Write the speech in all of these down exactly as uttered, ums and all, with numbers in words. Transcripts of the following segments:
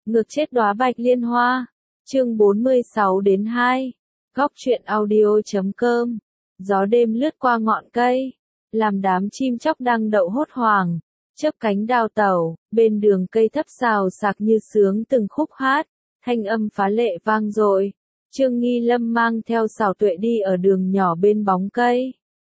Ngược chết đóa bạch liên hoa. Chương bốn mươi sáu đến hai. Góc truyện audio chấm com. Gió đêm lướt qua ngọn cây, làm đám chim chóc đang đậu hốt hoảng, chớp cánh đào tẩu, bên đường cây thấp xào xạc như sướng từng khúc hát, thanh âm phá lệ vang dội. Trương Nghi Lâm mang theo Xảo Tuệ đi ở đường nhỏ bên bóng cây.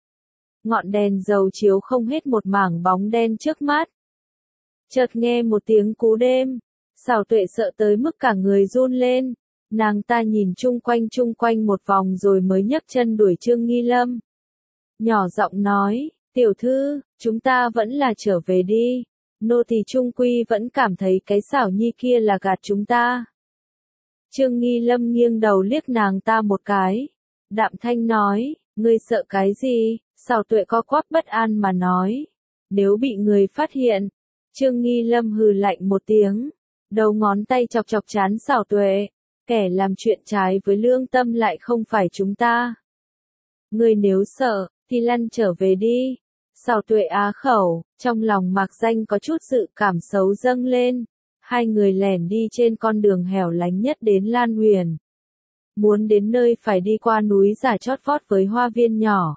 Ngọn đèn dầu chiếu không hết một mảng bóng đen trước mắt. Chợt nghe một tiếng cú đêm, Xảo Tuệ sợ tới mức cả người run lên. Nàng ta nhìn chung quanh chung quanh một vòng rồi mới nhấc chân đuổi Trương Nghi Lâm. Nhỏ giọng nói, tiểu thư, chúng ta vẫn là trở về đi. Nô tỳ trung quy vẫn cảm thấy cái Xảo Nhi kia là gạt chúng ta. Trương Nghi Lâm nghiêng đầu liếc nàng ta một cái. Đạm thanh nói, ngươi sợ cái gì? Xảo Tuệ co quắp bất an mà nói. Nếu bị người phát hiện. Trương Nghi Lâm hừ lạnh một tiếng. Đầu ngón tay chọc chọc trán Xảo Tuệ. Kẻ làm chuyện trái với lương tâm lại không phải chúng ta. Ngươi nếu sợ, thì lăn trở về đi. Xảo Tuệ á khẩu, trong lòng Mạc Danh có chút sự cảm xấu dâng lên. Hai người lẻn đi trên con đường hẻo lánh nhất đến Lan Huyền. Muốn đến nơi phải đi qua núi giả chót vót với hoa viên nhỏ.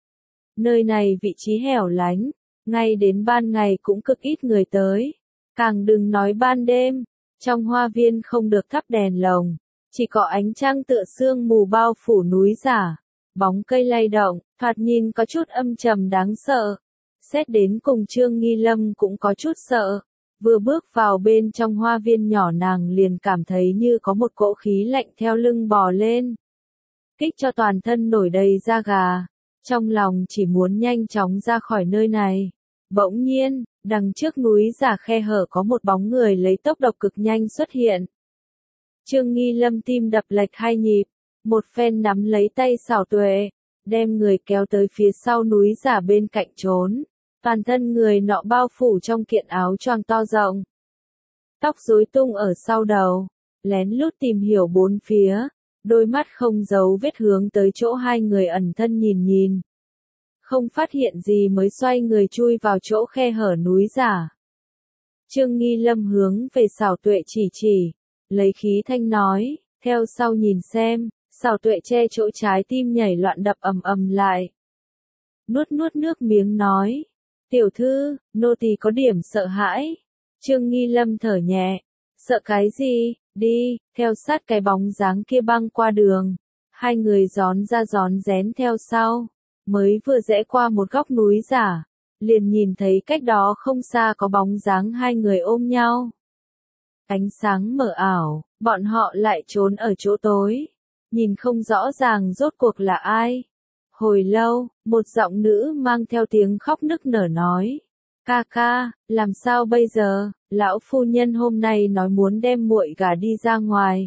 Nơi này vị trí hẻo lánh, ngay đến ban ngày cũng cực ít người tới. Càng đừng nói ban đêm, trong hoa viên không được thắp đèn lồng, chỉ có ánh trăng tựa sương mù bao phủ núi giả. Bóng cây lay động, thoạt nhìn có chút âm trầm đáng sợ. Xét đến cùng Trương Nghi Lâm cũng có chút sợ. Vừa bước vào bên trong hoa viên nhỏ nàng liền cảm thấy như có một cỗ khí lạnh theo lưng bò lên. Kích cho toàn thân nổi đầy da gà. Trong lòng chỉ muốn nhanh chóng ra khỏi nơi này. Bỗng nhiên, đằng trước núi giả khe hở có một bóng người lấy tốc độ cực nhanh xuất hiện. Trương Nghi Lâm tim đập lệch hai nhịp. Một phen nắm lấy tay Xảo Tuệ, đem người kéo tới phía sau núi giả bên cạnh trốn. Toàn thân người nọ bao phủ trong kiện áo choàng to rộng. Tóc rối tung ở sau đầu, lén lút tìm hiểu bốn phía, đôi mắt không giấu vết hướng tới chỗ hai người ẩn thân nhìn nhìn. Không phát hiện gì mới xoay người chui vào chỗ khe hở núi giả. Trương Nghi Lâm hướng về Xảo Tuệ chỉ chỉ, lấy khí thanh nói, theo sau nhìn xem. Xảo Tuệ che chỗ trái tim nhảy loạn đập ầm ầm lại. Nuốt nuốt nước miếng nói. Tiểu thư, nô tỳ có điểm sợ hãi. Trương Nghi Lâm thở nhẹ. Sợ cái gì? Đi, theo sát cái bóng dáng kia băng qua đường. Hai người gión ra gión rén theo sau. Mới vừa rẽ qua một góc núi giả. Liền nhìn thấy cách đó không xa có bóng dáng hai người ôm nhau. Ánh sáng mờ ảo, bọn họ lại trốn ở chỗ tối. Nhìn không rõ ràng rốt cuộc là ai. Hồi lâu, một giọng nữ mang theo tiếng khóc nức nở nói. Ca ca, làm sao bây giờ, lão phu nhân hôm nay nói muốn đem muội gả đi ra ngoài.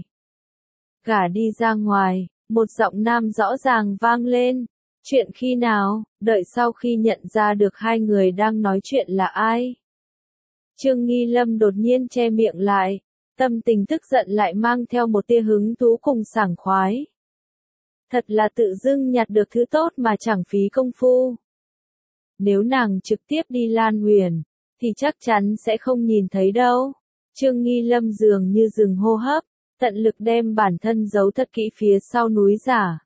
Gả đi ra ngoài, một giọng nam rõ ràng vang lên. Chuyện khi nào, đợi sau khi nhận ra được hai người đang nói chuyện là ai. Trương Nghi Lâm đột nhiên che miệng lại. Tâm tình tức giận lại mang theo một tia hứng thú cùng sảng khoái. Thật là tự dưng nhặt được thứ tốt mà chẳng phí công phu. Nếu nàng trực tiếp đi Lan Huyền, thì chắc chắn sẽ không nhìn thấy đâu. Trương Nghi Lâm dường như dừng hô hấp, tận lực đem bản thân giấu thật kỹ phía sau núi giả.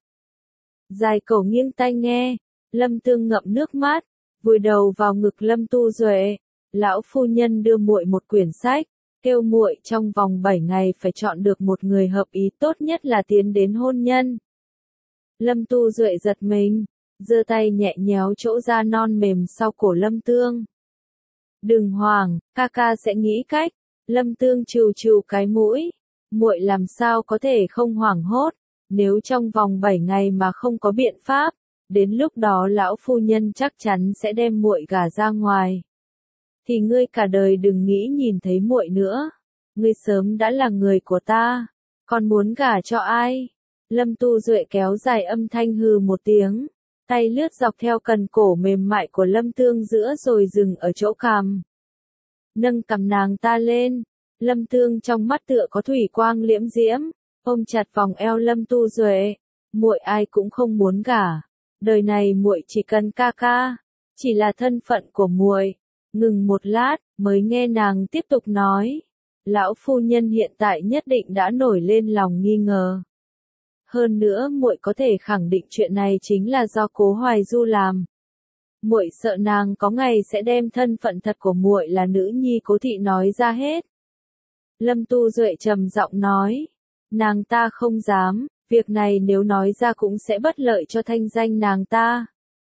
Dài cổ nghiêng tai nghe, Lâm Tương ngậm nước mắt, vùi đầu vào ngực Lâm Tu Duệ. Lão phu nhân đưa muội một quyển sách. Kêu muội trong vòng bảy ngày phải chọn được một người hợp ý, tốt nhất là tiến đến hôn nhân. Lâm Tu Duệ giật mình, giơ tay nhẹ nhéo chỗ da non mềm sau cổ Lâm Tương. Đừng hoảng, ca ca sẽ nghĩ cách. Lâm Tương trừ trừ cái mũi. Muội làm sao có thể không hoảng hốt, nếu trong vòng bảy ngày mà không có biện pháp, đến lúc đó lão phu nhân chắc chắn sẽ đem muội gả ra ngoài. Thì ngươi cả đời đừng nghĩ nhìn thấy muội nữa. Ngươi sớm đã là người của ta, còn muốn gả cho ai? Lâm Tu Duệ kéo dài âm thanh hừ một tiếng, tay lướt dọc theo cần cổ mềm mại của Lâm Tương giữa rồi dừng ở chỗ cằm. Nâng cằm nàng ta lên, Lâm Tương trong mắt tựa có thủy quang liễm diễm, ôm chặt vòng eo Lâm Tu Duệ. Muội ai cũng không muốn gả, đời này muội chỉ cần ca ca, chỉ là thân phận của muội. Ngừng một lát, mới nghe nàng tiếp tục nói. Lão phu nhân hiện tại nhất định đã nổi lên lòng nghi ngờ. Hơn nữa muội có thể khẳng định chuyện này chính là do Cố Hoài Du làm. Muội sợ nàng có ngày sẽ đem thân phận thật của muội là nữ nhi Cố thị nói ra hết. Lâm Tu Duệ trầm giọng nói, nàng ta không dám, việc này nếu nói ra cũng sẽ bất lợi cho thanh danh nàng ta.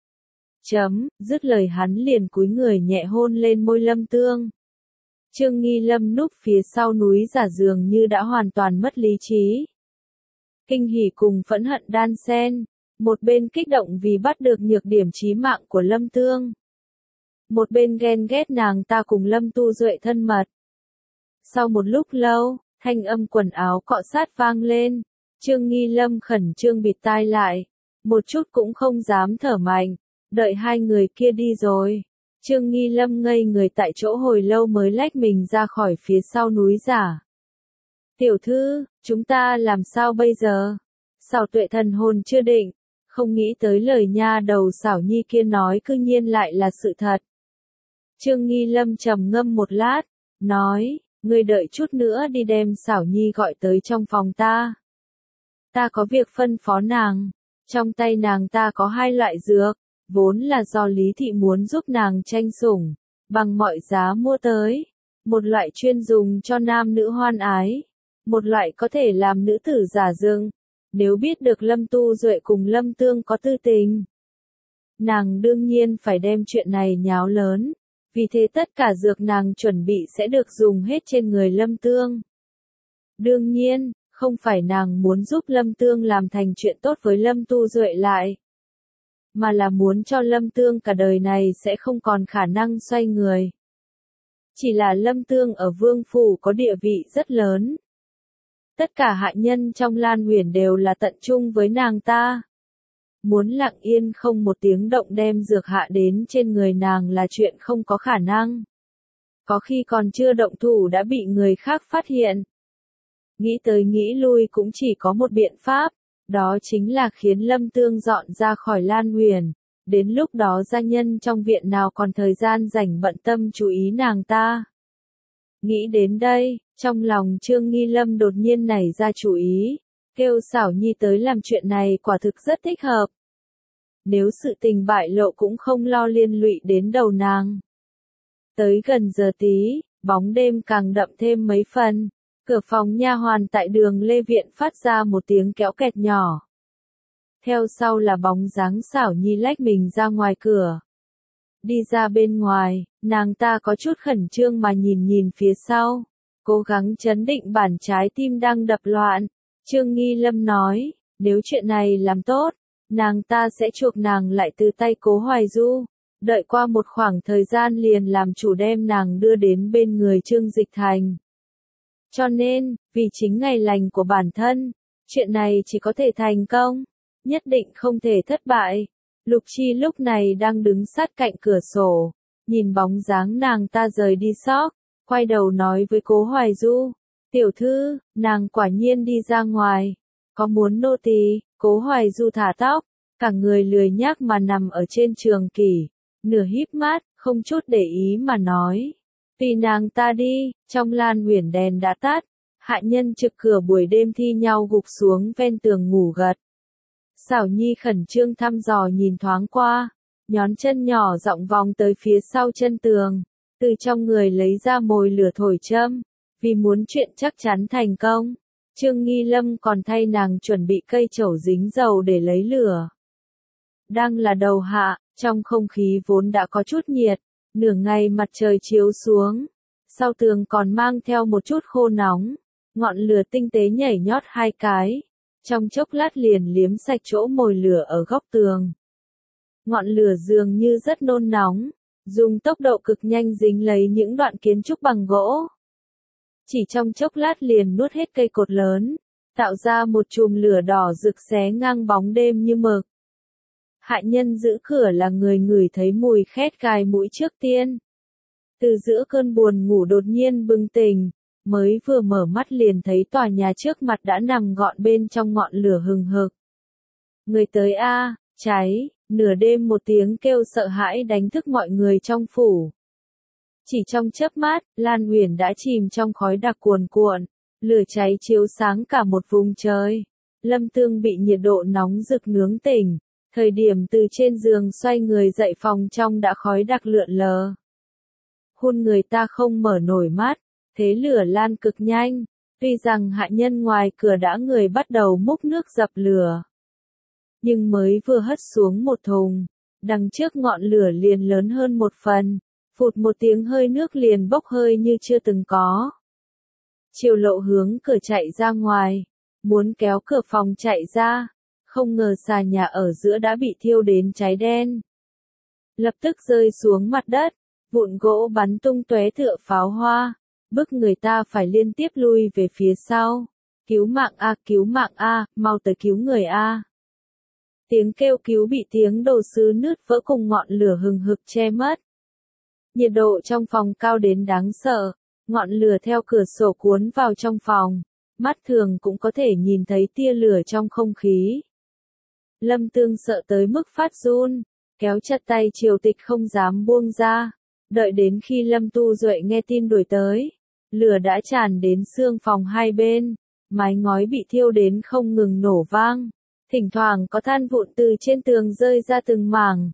Chấm, dứt lời hắn liền cúi người nhẹ hôn lên môi Lâm Tương. Trương Nghi Lâm núp phía sau núi giả dường như đã hoàn toàn mất lý trí. Kinh hỉ cùng phẫn hận đan xen, một bên kích động vì bắt được nhược điểm chí mạng của Lâm Tương. Một bên ghen ghét nàng ta cùng Lâm Tu Duệ thân mật. Sau một lúc lâu, thanh âm quần áo cọ sát vang lên, Trương Nghi Lâm khẩn trương bịt tai lại, một chút cũng không dám thở mạnh, đợi hai người kia đi rồi. Trương Nghi Lâm ngây người tại chỗ hồi lâu mới lách mình ra khỏi phía sau núi giả. Tiểu thư, chúng ta làm sao bây giờ? Xảo Tuệ thần hồn chưa định, không nghĩ tới lời nha đầu Xảo Nhi kia nói cư nhiên lại là sự thật. Trương Nghi Lâm trầm ngâm một lát, nói, ngươi đợi chút nữa đi đem Xảo Nhi gọi tới trong phòng ta. Ta có việc phân phó nàng, trong tay nàng ta có hai loại dược, vốn là do Lý Thị muốn giúp nàng tranh sủng, bằng mọi giá mua tới. Một loại chuyên dùng cho nam nữ hoan ái, một loại có thể làm nữ tử giả dưng. Nếu biết được Lâm Tu Duệ cùng Lâm Tương có tư tình, nàng đương nhiên phải đem chuyện này nháo lớn, vì thế tất cả dược nàng chuẩn bị sẽ được dùng hết trên người Lâm Tương. Đương nhiên, không phải nàng muốn giúp Lâm Tương làm thành chuyện tốt với Lâm Tu Duệ lại, mà là muốn cho Lâm Tương cả đời này sẽ không còn khả năng xoay người. Chỉ là Lâm Tương ở vương phủ có địa vị rất lớn. Tất cả hạ nhân trong Lan Huyền đều là tận trung với nàng ta. Muốn lặng yên không một tiếng động đem dược hạ đến trên người nàng là chuyện không có khả năng. Có khi còn chưa động thủ đã bị người khác phát hiện. Nghĩ tới nghĩ lui cũng chỉ có một biện pháp, đó chính là khiến Lâm Tương dọn ra khỏi Lan Huyền. Đến lúc đó gia nhân trong viện nào còn thời gian rảnh bận tâm chú ý nàng ta. Nghĩ đến đây, trong lòng Trương Nghi Lâm đột nhiên nảy ra chủ ý, kêu Xảo Nhi tới làm chuyện này quả thực rất thích hợp. Nếu sự tình bại lộ cũng không lo liên lụy đến đầu nàng. Tới gần giờ tí, bóng đêm càng đậm thêm mấy phần, cửa phòng nha hoàn tại đường Lê Viện phát ra một tiếng kéo kẹt nhỏ. Theo sau là bóng dáng Xảo Nhi lách mình ra ngoài cửa. Đi ra bên ngoài, nàng ta có chút khẩn trương mà nhìn nhìn phía sau, cố gắng trấn định bản trái tim đang đập loạn. Trương Nghi Lâm nói, nếu chuyện này làm tốt, nàng ta sẽ chuộc nàng lại từ tay Cố Hoài Du, đợi qua một khoảng thời gian liền làm chủ đem nàng đưa đến bên người Trương Dịch Thành. Cho nên, vì chính ngày lành của bản thân, chuyện này chỉ có thể thành công, nhất định không thể thất bại. Lục Chi lúc này đang đứng sát cạnh cửa sổ, nhìn bóng dáng nàng ta rời đi xóc, quay đầu nói với Cố Hoài Du, tiểu thư, nàng quả nhiên đi ra ngoài, có muốn nô tỳ? Cố Hoài Du thả tóc, cả người lười nhác mà nằm ở trên trường kỷ, nửa híp mắt, không chút để ý mà nói, tùy nàng ta đi. Trong Lan Huyền đèn đã tắt, hạ nhân trực cửa buổi đêm thi nhau gục xuống ven tường ngủ gật. Xảo Nhi khẩn trương thăm dò nhìn thoáng qua, nhón chân nhỏ dọng vòng tới phía sau chân tường, từ trong người lấy ra mồi lửa thổi châm, vì muốn chuyện chắc chắn thành công. Trương Nghi Lâm còn thay nàng chuẩn bị cây chổi dính dầu để lấy lửa. Đang là đầu hạ, trong không khí vốn đã có chút nhiệt, nửa ngày mặt trời chiếu xuống, sau tường còn mang theo một chút khô nóng, ngọn lửa tinh tế nhảy nhót hai cái. Trong chốc lát liền liếm sạch chỗ mồi lửa ở góc tường. Ngọn lửa dường như rất nôn nóng, dùng tốc độ cực nhanh dính lấy những đoạn kiến trúc bằng gỗ. Chỉ trong chốc lát liền nuốt hết cây cột lớn, tạo ra một chùm lửa đỏ rực xé ngang bóng đêm như mực. Hạ nhân giữ cửa là người ngửi thấy mùi khét gai mũi trước tiên. Từ giữa cơn buồn ngủ đột nhiên bừng tỉnh, mới vừa mở mắt liền thấy tòa nhà trước mặt đã nằm gọn bên trong ngọn lửa hừng hực. Người tới a, cháy, nửa đêm một tiếng kêu sợ hãi đánh thức mọi người trong phủ. Chỉ trong chớp mắt, Lan Uyển đã chìm trong khói đặc cuồn cuộn, lửa cháy chiếu sáng cả một vùng trời. Lâm Tương bị nhiệt độ nóng rực nướng tỉnh, thời điểm từ trên giường xoay người dậy phòng trong đã khói đặc lượn lờ. Hun người ta không mở nổi mắt, thế lửa lan cực nhanh, tuy rằng hạ nhân ngoài cửa đã người bắt đầu múc nước dập lửa. Nhưng mới vừa hất xuống một thùng, đằng trước ngọn lửa liền lớn hơn một phần, phụt một tiếng hơi nước liền bốc hơi như chưa từng có. Triều Lộ hướng cửa chạy ra ngoài, muốn kéo cửa phòng chạy ra, không ngờ xà nhà ở giữa đã bị thiêu đến cháy đen. Lập tức rơi xuống mặt đất, vụn gỗ bắn tung tóe tựa pháo hoa, bức người ta phải liên tiếp lui về phía sau. Cứu mạng a, cứu mạng a, mau tới cứu người a. Tiếng kêu cứu bị tiếng đồ sứ nứt vỡ cùng ngọn lửa hừng hực che mất. Nhiệt độ trong phòng cao đến đáng sợ, ngọn lửa theo cửa sổ cuốn vào trong phòng, mắt thường cũng có thể nhìn thấy tia lửa trong không khí. Lâm Tương sợ tới mức phát run, kéo chặt tay Triều Tịch không dám buông ra, đợi đến khi Lâm Tu Duệ nghe tin đuổi tới, lửa đã tràn đến xương phòng hai bên, mái ngói bị thiêu đến không ngừng nổ vang, thỉnh thoảng có than vụn từ trên tường rơi ra từng mảng.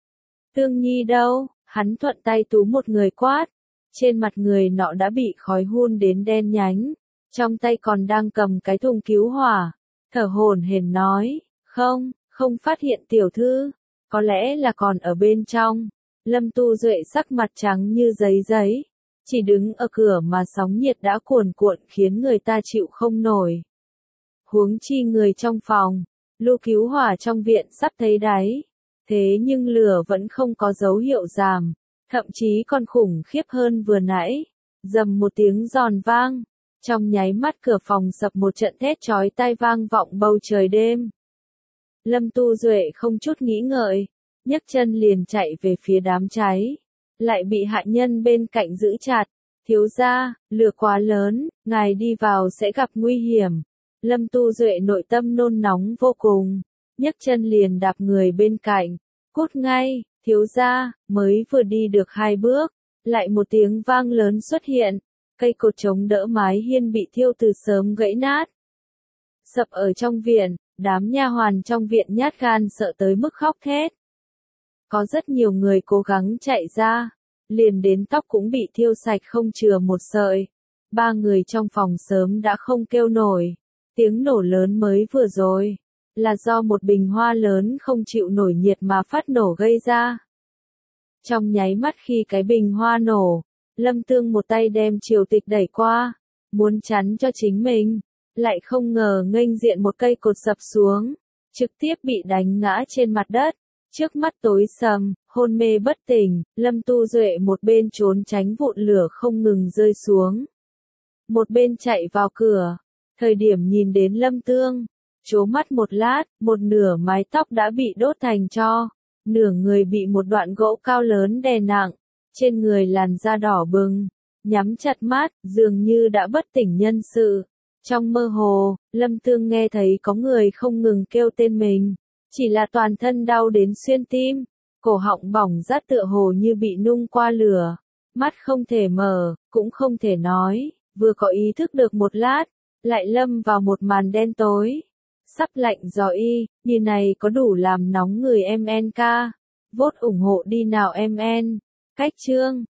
Tương Nhi đâu? Hắn thuận tay túm một người quát, trên mặt người nọ đã bị khói hun đến đen nhánh, trong tay còn đang cầm cái thùng cứu hỏa, thở hổn hển nói, không, không phát hiện tiểu thư, có lẽ là còn ở bên trong. Lâm Tu Duệ sắc mặt trắng như giấy giấy, chỉ đứng ở cửa mà sóng nhiệt đã cuồn cuộn khiến người ta chịu không nổi. Huống chi người trong phòng, lô cứu hỏa trong viện sắp thấy đáy. Thế nhưng lửa vẫn không có dấu hiệu giảm, thậm chí còn khủng khiếp hơn vừa nãy. Dầm một tiếng giòn vang, trong nháy mắt cửa phòng sập một trận thét chói tai vang vọng bầu trời đêm. Lâm Tu Duệ không chút nghĩ ngợi, nhấc chân liền chạy về phía đám cháy, lại bị hạ nhân bên cạnh giữ chặt. Thiếu gia, lửa quá lớn, ngài đi vào sẽ gặp nguy hiểm. Lâm Tu Duệ nội tâm nôn nóng vô cùng, nhấc chân liền đạp người bên cạnh, cút ngay, thiếu gia. Mới vừa đi được hai bước, lại một tiếng vang lớn xuất hiện, cây cột chống đỡ mái hiên bị thiêu từ sớm gãy nát. Sập ở trong viện, đám nha hoàn trong viện nhát gan sợ tới mức khóc thét. Có rất nhiều người cố gắng chạy ra, liền đến tóc cũng bị thiêu sạch không chừa một sợi. Ba người trong phòng sớm đã không kêu nổi, tiếng nổ lớn mới vừa rồi là do một bình hoa lớn không chịu nổi nhiệt mà phát nổ gây ra. Trong nháy mắt khi cái bình hoa nổ, Lâm Tương một tay đem Triều Tịch đẩy qua, muốn chắn cho chính mình, lại không ngờ nghênh diện một cây cột sập xuống, trực tiếp bị đánh ngã trên mặt đất, trước mắt tối sầm, hôn mê bất tỉnh. Lâm Tu Duệ một bên trốn tránh vụn lửa không ngừng rơi xuống, một bên chạy vào cửa, thời điểm nhìn đến Lâm Tương, chố mắt một lát, một nửa mái tóc đã bị đốt thành tro, nửa người bị một đoạn gỗ cao lớn đè nặng, trên người làn da đỏ bừng, nhắm chặt mắt, dường như đã bất tỉnh nhân sự. Trong mơ hồ, Lâm Tương nghe thấy có người không ngừng kêu tên mình, chỉ là toàn thân đau đến xuyên tim, cổ họng bỏng rát tựa hồ như bị nung qua lửa, mắt không thể mở, cũng không thể nói, vừa có ý thức được một lát, lại lâm vào một màn đen tối. Sắp lạnh gió y, như này có đủ làm nóng người em en ca. Vote ủng hộ đi nào em en. Cách chương